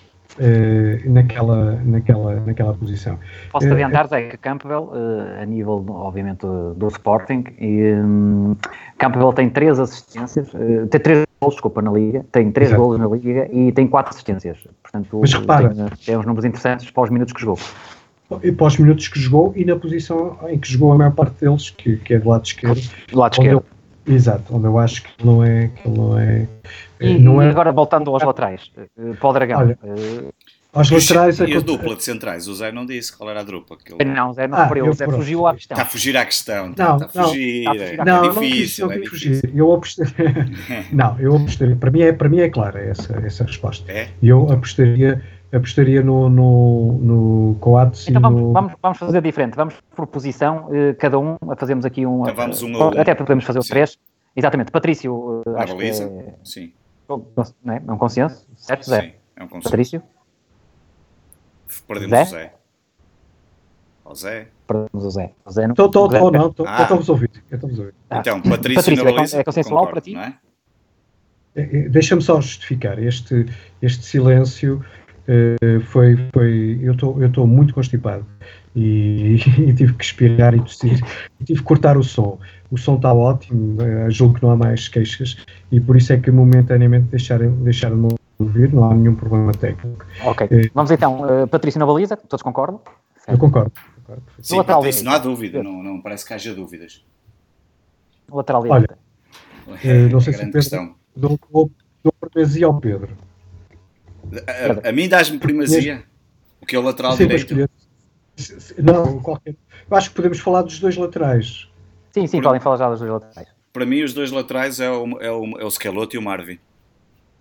posição. Posso adiantar, Zé, que Campbell, a nível, obviamente, do Sporting, Campbell tem 3 assistências, tem 3 golos, na Liga, tem 3 golos na Liga e tem 4 assistências. Portanto, mas repara, tem uns números interessantes para os minutos que jogou. E para os minutos que jogou e na posição em que jogou a maior parte deles, que é do lado esquerdo. Do lado esquerdo. Exato, onde eu acho que ele não é. E agora voltando aos laterais, para o Dragão. Olha, aos laterais. E a dupla de centrais, o Zé não disse qual era a dupla. Não, o Zé não referiu, o Zé fugiu à questão. Está a fugir à questão, está a fugir. Não, é difícil. Não fugir. Eu apostaria. Para mim é clara essa resposta. Eu apostaria no Coates. Então vamos fazer diferente. Vamos por posição, cada um fazemos aqui um. Então vamos até podemos fazer o 3. Exatamente. Patrício, acho que sim. Não é? É um consenso, certo, Zé? Sim, é um consenso. Patrício? Perdemos o Zé. O Zé? Perdemos o Zé. Estamos a ouvir. Então, Patrício na baliza, é consensual para ti? Não é? Deixa-me só justificar. Este silêncio foi eu estou muito constipado e tive que espirrar e tossir e tive que cortar o som. O som está ótimo, julgo que não há mais queixas e por isso é que momentaneamente deixaram-me ouvir, não há nenhum problema técnico. Ok, vamos então, Patrício na baliza, todos concordam? Certo. Eu concordo. Sim, Patrício, não há dúvida, não parece que haja dúvidas. O lateral direito. Olha, não sei se Pedro dou primazia ao Pedro. A mim dás-me primazia? O que é o lateral direito? Não, qualquer. Eu acho que podemos falar dos 2 laterais. Sim, podem falar já dos 2 laterais. Para mim, os 2 laterais é o Schelotto e o Marvin.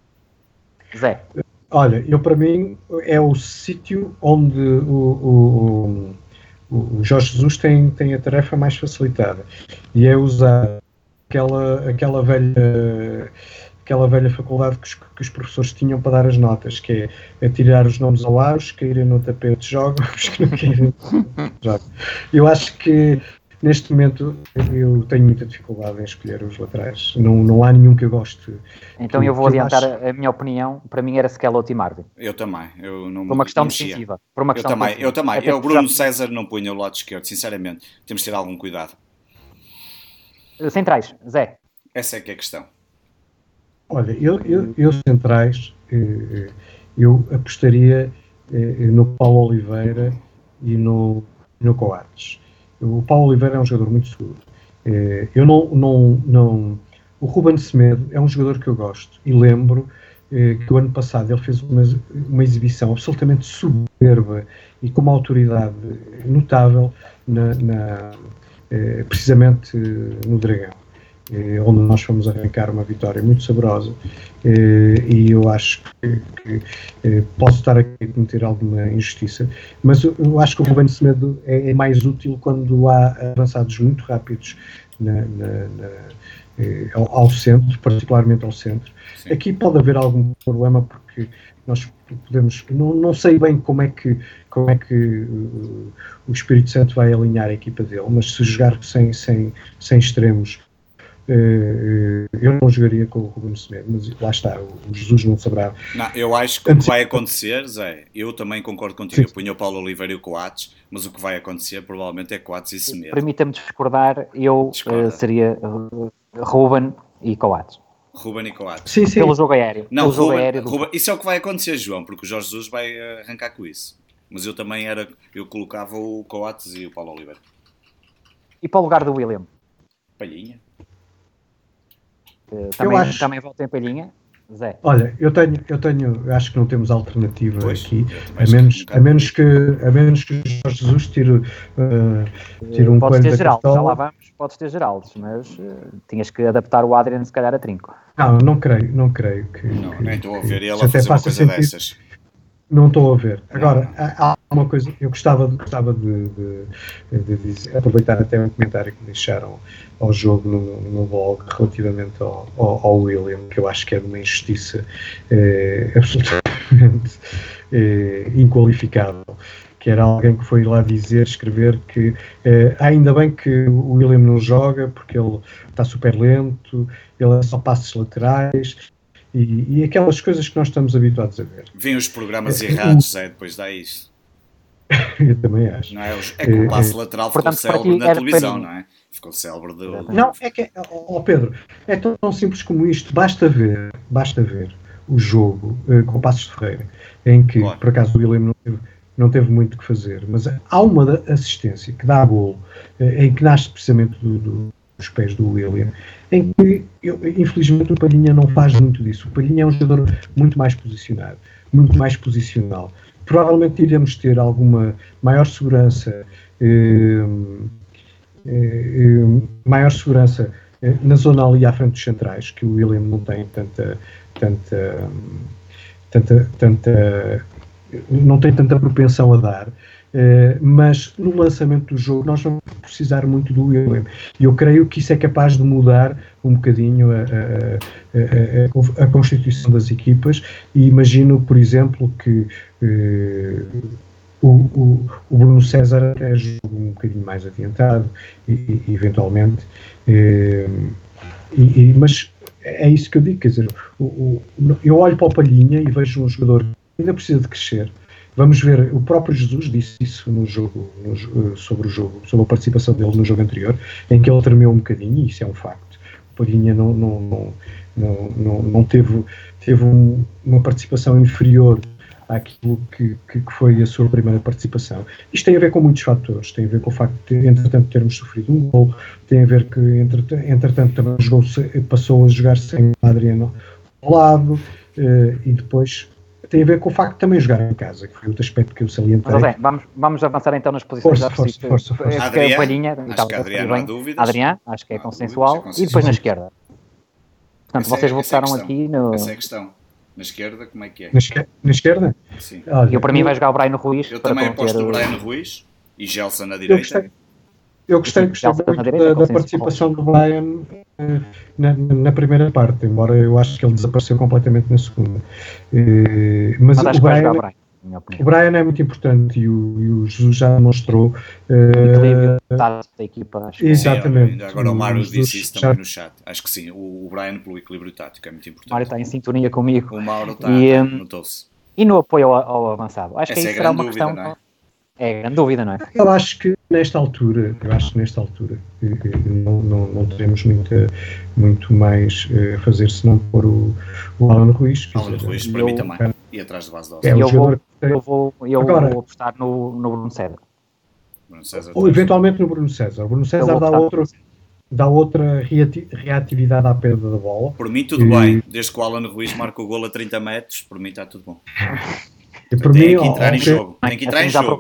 Zé. Olha, para mim é o sítio onde o Jorge Jesus tem a tarefa mais facilitada, e é usar aquela velha faculdade que os professores tinham para dar as notas, que é tirar os nomes ao ar, os que caírem no tapete jogam, os que não caírem jogam. Eu acho que neste momento eu tenho muita dificuldade em escolher os laterais. Não há nenhum que eu goste. Então eu vou adiantar a minha opinião. Para mim era Schelotto e Marvin. Eu também. Por uma questão defensiva. Eu também. O Bruno César não punha o lado esquerdo, sinceramente. Temos de ter algum cuidado. Centrais, Zé. Essa é que é a questão. Olha, eu centrais, eu apostaria no Paulo Oliveira e no Coates. O Paulo Oliveira é um jogador muito seguro. O Ruben Semedo é um jogador que eu gosto e lembro que o ano passado ele fez uma exibição absolutamente soberba e com uma autoridade notável precisamente no Dragão, onde nós fomos arrancar uma vitória muito saborosa, e eu acho que posso estar aqui a cometer alguma injustiça, mas eu acho que o Ruben Semedo é mais útil quando há avançados muito rápidos ao centro, particularmente ao centro. Sim. Aqui pode haver algum problema porque nós podemos, não sei bem como é que o Espírito Santo vai alinhar a equipa dele, mas se jogar sem extremos, eu não jogaria com o Ruben Semedo, mas lá está, o Jesus não saberá. Não, eu acho que o que vai acontecer, Zé, eu também concordo contigo. Sim. Eu punho o Paulo Oliveira e o Coates, mas o que vai acontecer provavelmente é Coates e Semedo. Permita-me discordar, seria Ruben e Coates. Ruben e Coates. Sim. Pelo jogo aéreo. Não, Ruben, isso é o que vai acontecer, João, porque o Jorge Jesus vai arrancar com isso. Mas eu também eu colocava o Coates e o Paulo Oliveira. E para o lugar do William? Palhinha. Também volta em Palhinha, Zé. Olha, eu acho que não temos alternativa aqui, a menos que o Jorge Jesus tire um coelho da Geraldo, já lá vamos, podes ter Geraldo, mas tinhas que adaptar o Adrian se calhar a trinco. Não creio que... Não, nem estou a ver ele a fazer uma coisa dessas. Não estou a ver. Agora, há uma coisa, eu gostava de dizer, aproveitar até um comentário que deixaram ao jogo no blog relativamente ao William, que eu acho que é de uma injustiça absolutamente inqualificável, que era alguém que foi lá escrever que ainda bem que o William não joga porque ele está super lento, ele é só passes laterais. E aquelas coisas que nós estamos habituados a ver. Vêm os programas errados, depois dá isso. Eu também acho. Não é? É que o passe lateral ficou célebre na televisão, não é? Ficou célebre Não, é que, Pedro, é tão simples como isto. Basta ver o jogo com o Passos de Ferreira, em que, por acaso, o William não teve muito que fazer, mas há uma assistência que dá a golo, em que nasce precisamente dos pés do William, em que, infelizmente, o Palhinha não faz muito disso. O Palhinha é um jogador muito mais posicionado, muito mais posicional. Provavelmente iremos ter alguma maior segurança na zona ali à frente dos centrais, que o William não tem não tem tanta propensão a dar. Mas no lançamento do jogo nós vamos precisar muito do William, e eu creio que isso é capaz de mudar um bocadinho a constituição das equipas, e imagino, por exemplo, que o Bruno César até joga um bocadinho mais adiantado, eventualmente, mas é isso que eu digo, quer dizer, eu olho para o Palhinha e vejo um jogador que ainda precisa de crescer. Vamos ver, o próprio Jesus disse isso no jogo, sobre a participação dele no jogo anterior, em que ele tremeu um bocadinho, e isso é um facto. O Palhinha não teve uma participação inferior àquilo que foi a sua primeira participação. Isto tem a ver com muitos fatores, tem a ver com o facto de, entretanto, termos sofrido um gol, tem a ver que, entretanto, também passou a jogar sem o Adriano ao lado, e depois tem a ver com o facto de também jogar em casa, que foi outro aspecto que eu salientei. Mas, vamos avançar então nas posições. Força. Adrián, Palhinha, acho que Adrián não há dúvidas. Adrián, acho que é consensual. E depois na esquerda. Portanto, vocês votaram aqui no... Essa é a questão. Na esquerda, como é que é? Na esquerda? Sim. Eu, para mim, vai jogar o Brian Ruiz. Eu também aposto no Brian Ruiz e Gelson na Eu direita. gostei muito da participação do Brian na primeira parte, embora eu acho que ele desapareceu completamente na segunda. Mas acho que vai jogar o Brian. O Brian é muito importante e o Jesus já demonstrou da equipa. Acho exatamente. Sim, agora o Mário disse isso também no chat. Acho que sim, o Brian pelo equilíbrio tático é muito importante. O Mário está em sintonia comigo. O Mauro está, notou-se. E no apoio ao avançado? Acho que essa aí será uma questão. Não é? É grande dúvida, não é? Eu acho que nesta altura não teremos muito mais a fazer senão pôr o Alan Ruiz. Alan Ruiz, para mim também. E atrás de base de eu vou apostar no Bruno César. Ou eventualmente no Bruno César. O Bruno César dá outra reatividade à perda da bola. Por mim tudo bem. Desde que o Alan Ruiz marca o golo a 30 metros, por mim está tudo bom. Tem que entrar em jogo. Tem que entrar em jogo.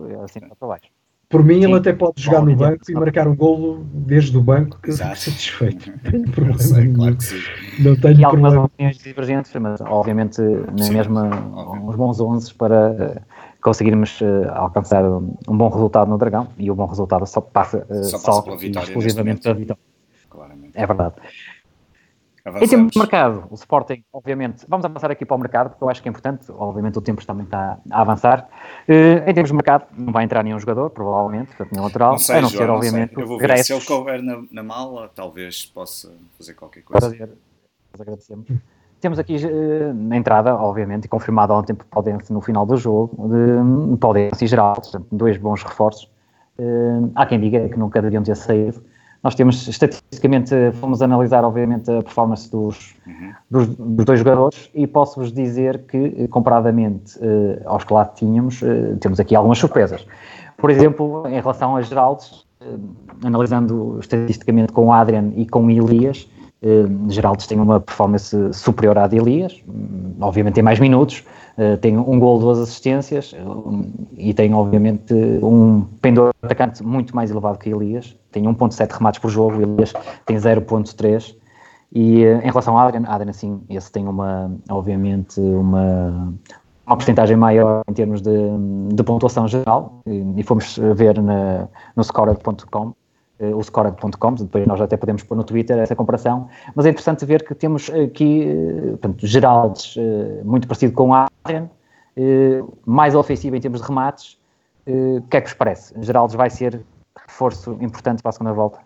Por mim, ele até pode jogar no banco e marcar um golo desde o banco, que eu fico satisfeito. Não tenho problema. Claro que sim. Não tenho e algumas opiniões divergentes, mas obviamente na mesma uns bons 11 para conseguirmos alcançar um bom resultado no Dragão, e o bom resultado só passa pela vitória, exclusivamente pela vitória. Claramente. É verdade. Avançamos. Em termos de mercado, o Sporting, obviamente, vamos avançar aqui para o mercado, porque eu acho que é importante, obviamente o tempo também está a avançar. Em termos de mercado, não vai entrar nenhum jogador, provavelmente, portanto, nenhum lateral, a não ser, obviamente, eu vou ver, se ele couber na mala, talvez possa fazer qualquer coisa. Nós agradecemos. Temos aqui na entrada, obviamente, e confirmado ontem por Paudense no final do jogo, de Paudense e Geraldo, dois bons reforços. Há quem diga que nunca deveriam ter saído. Nós temos, estatisticamente, fomos analisar, obviamente, a performance dos dois jogadores e posso-vos dizer que, comparadamente aos que lá tínhamos, temos aqui algumas surpresas. Por exemplo, em relação a Geraldes, analisando estatisticamente com o Adrian e com o Elias, Geraldes tem uma performance superior à de Elias, obviamente tem mais minutos, tem um golo, 2 assistências e tem obviamente um pendor de atacante muito mais elevado que Elias, tem 1.7 remates por jogo, Elias tem 0.3 e em relação ao Adrian sim, esse tem obviamente uma porcentagem maior em termos de pontuação geral e fomos ver no scored.com, o scored.com, depois nós até podemos pôr no Twitter essa comparação, mas é interessante ver que temos aqui, portanto, Geraldes muito parecido com o Adrian, mais ofensivo em termos de remates. O que é que vos parece? Geraldes vai ser reforço importante para a segunda volta?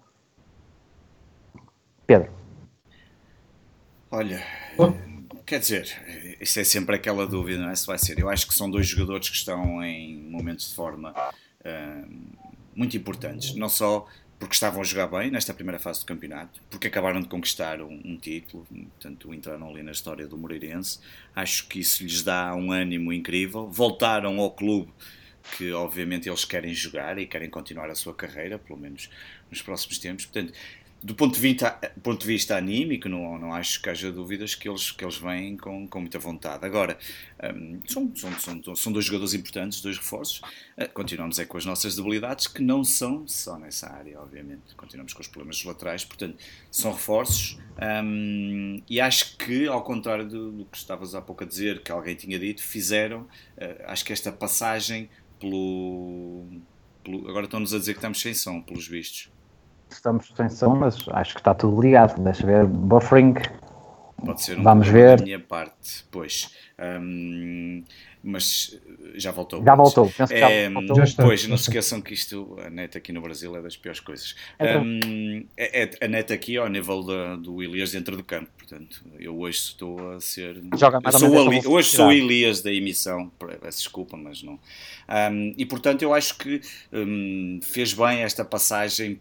Pedro? Olha, quer dizer, isso é sempre aquela dúvida, não é? Se vai ser. Eu acho que são dois jogadores que estão em momentos de forma muito importantes, não só porque estavam a jogar bem nesta primeira fase do campeonato, porque acabaram de conquistar um título, portanto entraram ali na história do Moreirense. Acho que isso lhes dá um ânimo incrível. Voltaram ao clube que obviamente eles querem jogar e querem continuar a sua carreira, pelo menos nos próximos tempos. Portanto, do ponto de vista anímico, não acho que haja dúvidas que eles vêm com muita vontade. Agora, são dois jogadores importantes, dois reforços. Continuamos com as nossas debilidades, que não são só nessa área, obviamente. Continuamos com os problemas dos laterais, portanto, são reforços. E acho que, ao contrário do que estavas há pouco a dizer, que alguém tinha dito, fizeram, acho que esta passagem agora estão-nos a dizer que estamos sem som, pelos vistos. Estamos sem som, mas acho que está tudo ligado. Deixa ver, buffering. Pode ser um Vamos problema ver. da minha parte, pois. Mas já voltou. Já voltou, penso que já voltou. Pois, não se esqueçam que isto, a net aqui no Brasil é das piores coisas. A net aqui ao nível do Elias dentro do campo, portanto, eu hoje estou a ser... Hoje sou o Elias da emissão, peço desculpa, mas não. E portanto eu acho que fez bem esta passagem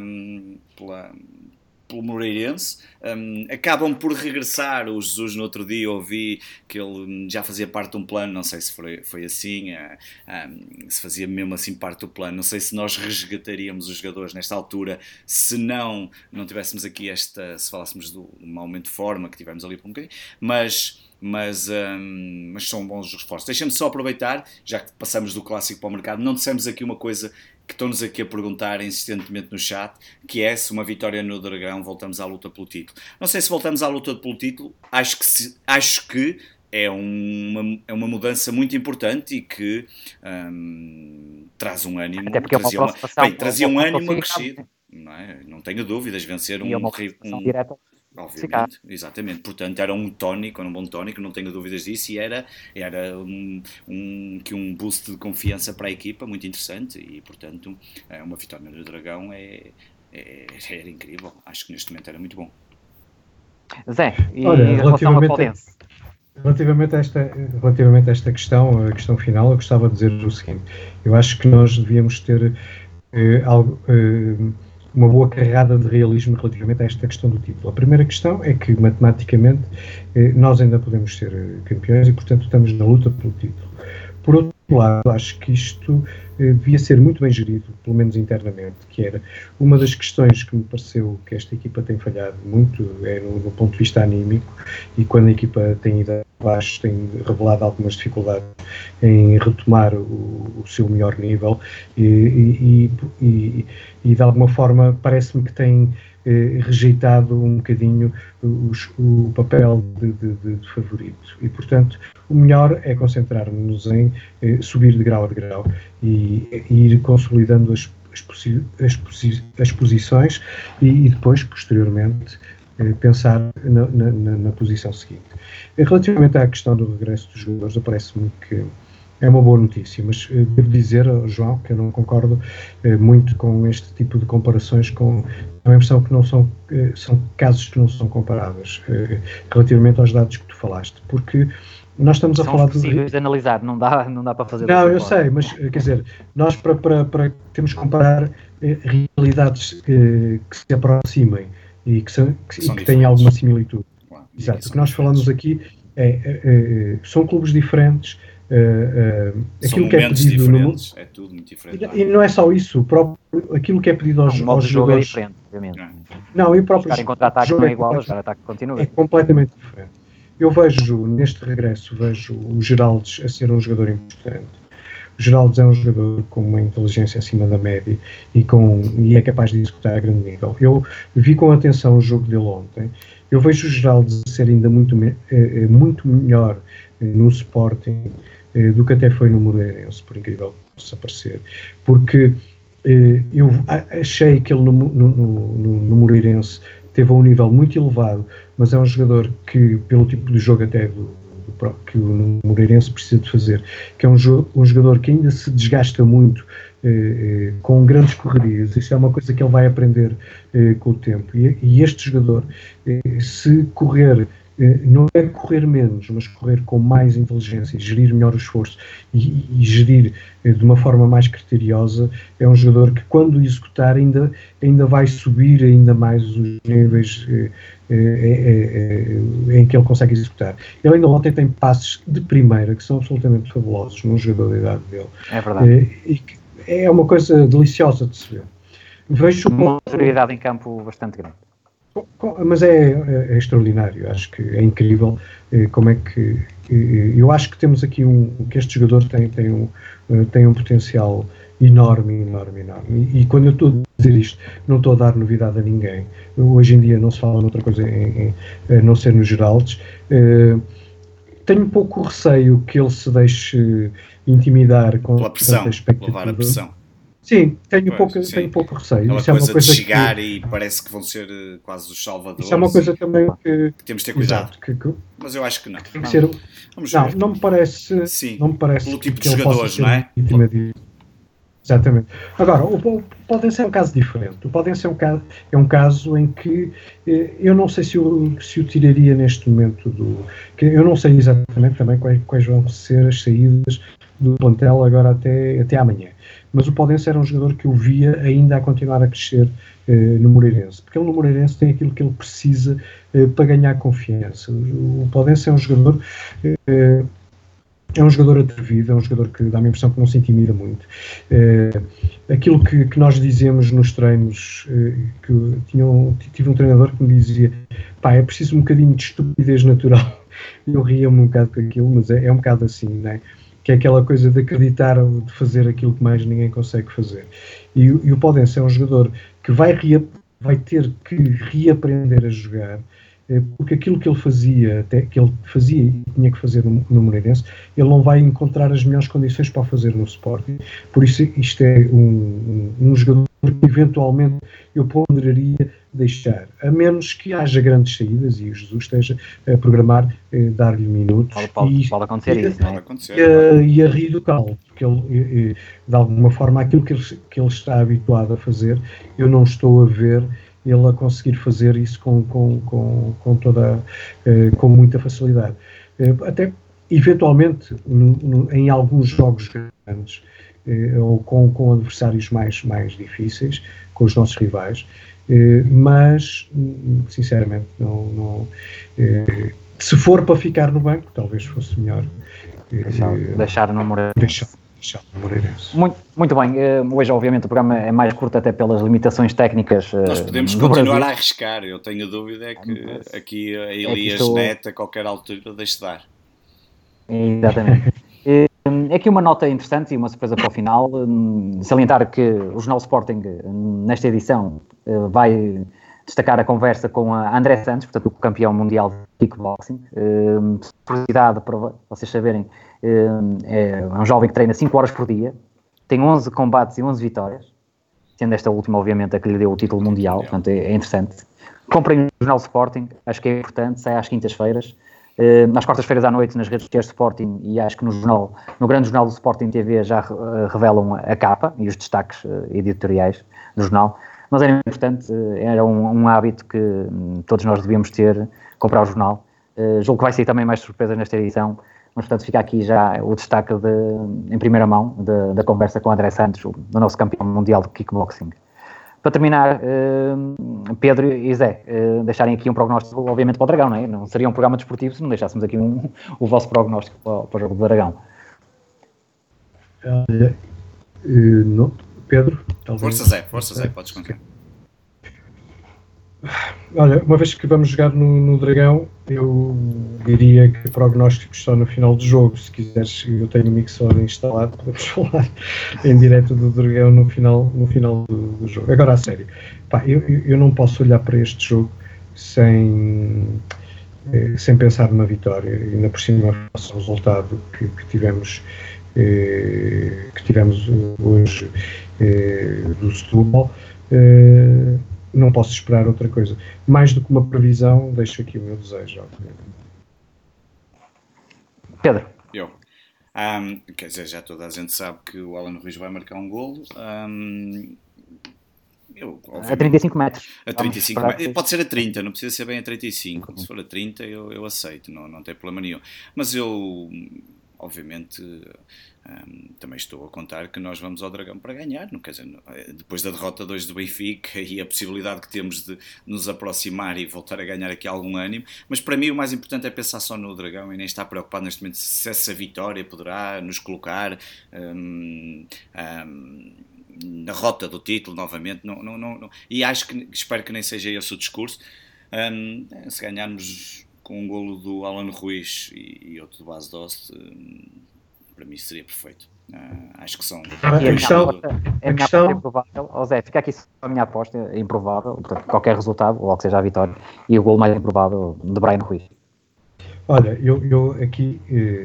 pelo Moreirense. Acabam por regressar. O Jesus no outro dia ouvi que ele já fazia parte de um plano, não sei se foi assim, se fazia mesmo assim parte do plano, não sei se nós resgataríamos os jogadores nesta altura se não tivéssemos aqui se falássemos do mau momento de forma que tivemos ali por um bocadinho, mas mas são bons reforços. Deixa-me só aproveitar, já que passamos do clássico para o mercado, não dissemos aqui uma coisa que estão-nos aqui a perguntar insistentemente no chat, que é se uma vitória no Dragão voltamos à luta pelo título. Não sei se voltamos à luta pelo título, acho que é uma mudança muito importante e que traz um ânimo. Até porque trazia um ânimo acrescido. Não tenho dúvidas, vencer direta. Obviamente, exatamente. Portanto, era um bom tónico, não tenho dúvidas disso, e era um boost de confiança para a equipa muito interessante, e portanto, uma vitória no Dragão era incrível. Acho que neste momento era muito bom. Zé, e em relação ao Podense? Relativamente a esta questão, a questão final, eu gostava de dizer o seguinte: eu acho que nós devíamos ter uma boa carrada de realismo relativamente a esta questão do título. A primeira questão é que, matematicamente, nós ainda podemos ser campeões e, portanto, estamos na luta pelo título. Por outro lado, acho que isto devia ser muito bem gerido, pelo menos internamente, que era uma das questões que me pareceu que esta equipa tem falhado muito, é no ponto de vista anímico, e quando a equipa tem ido abaixo, tem revelado algumas dificuldades em retomar o seu melhor nível e de alguma forma parece-me que tem rejeitado um bocadinho o papel de favorito, e portanto o melhor é concentrarmos-nos em subir de grau a grau e ir consolidando as posições e depois, posteriormente, pensar na posição seguinte. Relativamente à questão do regresso dos jogadores, parece-me que é uma boa notícia, mas devo dizer, João, que eu não concordo muito com este tipo de comparações, com a impressão que não são casos que não são comparáveis relativamente aos dados que tu falaste, porque nós estamos a falar de analisar, não dá para fazer. Não, eu sei, mas quer dizer, nós para temos que comparar realidades que se aproximem e que têm alguma similitude. Claro, exato. O que nós falamos aqui são clubes diferentes. Aquilo que é pedido é tudo muito diferente. E não é só isso, aquilo que é pedido aos jogadores. O jogo é diferente, obviamente. Não, e o próprio jogar em contra-ataque não é igual, jogar ataque continua. É completamente diferente. Eu vejo, neste regresso, o Geraldes a ser um jogador importante. O Geraldes é um jogador com uma inteligência acima da média e é capaz de executar a grande nível. Eu vi com atenção o jogo dele ontem. Eu vejo o Geraldes a ser ainda muito melhor no Sporting do que até foi no Moreirense, por incrível que possa parecer. Porque eu achei que ele no Moreirense teve um nível muito elevado, mas é um jogador que, pelo tipo de jogo até que o Moreirense precisa de fazer, que é um jogador que ainda se desgasta muito com grandes correrias. Isso é uma coisa que ele vai aprender com o tempo. E este jogador, se correr, não é correr menos, mas correr com mais inteligência, gerir melhor o esforço e gerir de uma forma mais criteriosa, é um jogador que, quando executar, ainda vai subir ainda mais os níveis em que ele consegue executar. Ele ainda ontem tem passes de primeira que são absolutamente fabulosos num jogador da idade dele. É verdade. É uma coisa deliciosa de se ver. Vejo uma autoridade em campo bastante grande. Mas é extraordinário, acho que é incrível como é que... Eu acho que temos aqui que este jogador tem um potencial enorme. E quando eu estou a dizer isto, não estou a dar novidade a ninguém. Hoje em dia não se fala noutra coisa a não ser nos Geraldes. Tenho um pouco receio que ele se deixe intimidar com pela pressão, levar a pressão. Sim, tenho pouco receio. Aquela coisa de chegar e parece que vão ser quase os salvadores. Isso é uma coisa também que temos de ter cuidado. Exato, mas eu acho que não. Não me parece. Sim, não me parece pelo tipo de jogadores, não é? Exatamente. Agora, o Podense é um caso diferente. O Podense é um caso em que eu não sei se o tiraria neste momento que eu não sei exatamente também quais vão ser as saídas do plantel agora até amanhã. Mas o Podense era um jogador que eu via ainda a continuar a crescer no Moreirense, porque ele no Moreirense tem aquilo que ele precisa para ganhar confiança. O Podense é um jogador É um jogador atrevido, é um jogador que dá-me a impressão que não se intimida muito. Aquilo que nós dizemos nos treinos, tive um treinador que me dizia, pá, é preciso um bocadinho de estupidez natural. Eu ria-me um bocado com aquilo, mas é um bocado assim, não é? Que é aquela coisa de acreditar, de fazer aquilo que mais ninguém consegue fazer. E o Podense é um jogador que vai ter que reaprender a jogar, porque aquilo que ele fazia, até que ele fazia e tinha que fazer no Moreirense, ele não vai encontrar as melhores condições para o fazer no Sporting. Por isso isto é um jogador que eventualmente eu ponderaria deixar, a menos que haja grandes saídas e o Jesus esteja a programar dar-lhe minutos. Pode acontecer isso, não é? E a rir do calo, porque ele, de alguma forma, aquilo que ele está habituado a fazer, eu não estou a ver ele a conseguir fazer isso com muita facilidade. Até, eventualmente, em alguns jogos grandes, ou com adversários mais difíceis, com os nossos rivais, mas, sinceramente, não se for para ficar no banco, talvez fosse melhor deixar no Moreirense. Muito bem, hoje obviamente o programa é mais curto até pelas limitações técnicas. Nós podemos continuar a arriscar, eu tenho a dúvida que aqui a Elias Neto a qualquer altura deixe de dar. Exatamente. É aqui uma nota interessante e uma surpresa para o final, salientar que o Jornal Sporting nesta edição vai destacar a conversa com a André Santos, portanto o campeão mundial de kickboxing. Curiosidade para vocês saberem, é um jovem que treina 5 horas por dia, tem 11 combates e 11 vitórias, sendo esta última obviamente a que lhe deu o título mundial, portanto é interessante. Comprem o Jornal Sporting, acho que é importante, sai às quintas-feiras, nas quartas-feiras à noite nas redes sociais do Sporting, e acho que no grande jornal do Sporting TV já revelam a capa e os destaques editoriais do jornal. Mas era importante, era um hábito que todos nós devíamos ter, comprar o jornal. Julgo que vai sair também mais surpresa nesta edição, mas portanto fica aqui já o destaque em primeira mão da conversa com o André Santos, o nosso campeão mundial de kickboxing. Para terminar, Pedro e Zé, deixarem aqui um prognóstico, obviamente, para o Dragão, não é? Não seria um programa desportivo se não deixássemos aqui o vosso prognóstico para o jogo do Dragão. Não. Pedro? Talvez. Força Zé, podes contar. Olha, uma vez que vamos jogar no Dragão, eu diria que prognósticos só no final do jogo. Se quiseres, eu tenho o Mixer instalado, podemos falar em direto do Dragão no final do jogo. Agora, a sério, pá, eu não posso olhar para este jogo sem pensar numa vitória, ainda por cima o resultado que tivemos hoje do Setúbal. Não posso esperar outra coisa. Mais do que uma previsão, deixo aqui o meu desejo. Pedro. Eu. Quer dizer, já toda a gente sabe que o Alan Ruiz vai marcar um golo. A 35 metros. A 35 metros. Pode ser a 30, não precisa ser bem a 35. Se for a 30, eu aceito, não tem problema nenhum. Mas eu, obviamente, também estou a contar que nós vamos ao Dragão para ganhar. Não, quer dizer, depois da derrota 2 do Benfica e a possibilidade que temos de nos aproximar e voltar a ganhar aqui algum ânimo, mas para mim o mais importante é pensar só no Dragão e nem estar preocupado neste momento se essa vitória poderá nos colocar na rota do título novamente. Não. E espero que nem seja esse o discurso. Se ganharmos com um golo do Alan Ruiz e outro do Bas Dost, para mim seria perfeito. Acho que são... A minha aposta é improvável. Zé, fica aqui só a minha aposta, é improvável, portanto, qualquer resultado, ou que seja a vitória, e o golo mais improvável de Brian Ruiz. Olha, eu aqui,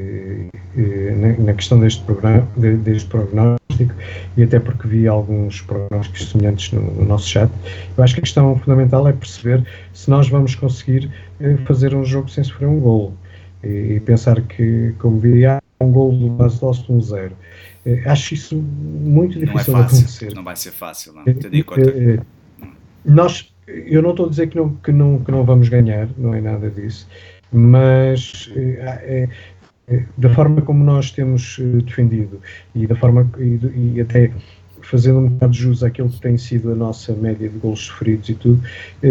na questão deste prognóstico, e até porque vi alguns prognósticos semelhantes no nosso chat, eu acho que a questão fundamental é perceber se nós vamos conseguir fazer um jogo sem sofrer um golo. E pensar que, como diria, um golo do Bas Dost 1-0. Acho isso muito difícil de acontecer. Não vai ser fácil, não. Tendo em conta. Eu não estou a dizer que não vamos ganhar, não é nada disso, mas da forma como nós temos defendido e da forma e até fazendo um bocado de jus àquilo que tem sido a nossa média de golos sofridos e tudo,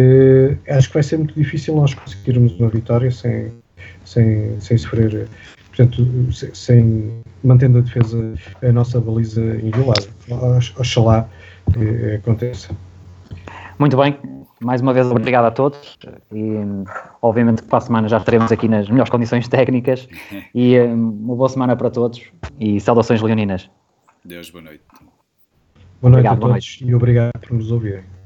acho que vai ser muito difícil nós conseguirmos uma vitória sem sofrer portanto, mantendo a defesa, a nossa baliza inviolada. Oxalá que aconteça. Muito bem, mais uma vez obrigado a todos e obviamente que para a semana já estaremos aqui nas melhores condições técnicas e uma boa semana para todos e saudações leoninas. Deus, boa noite. Boa noite a todos e obrigado por nos ouvirem.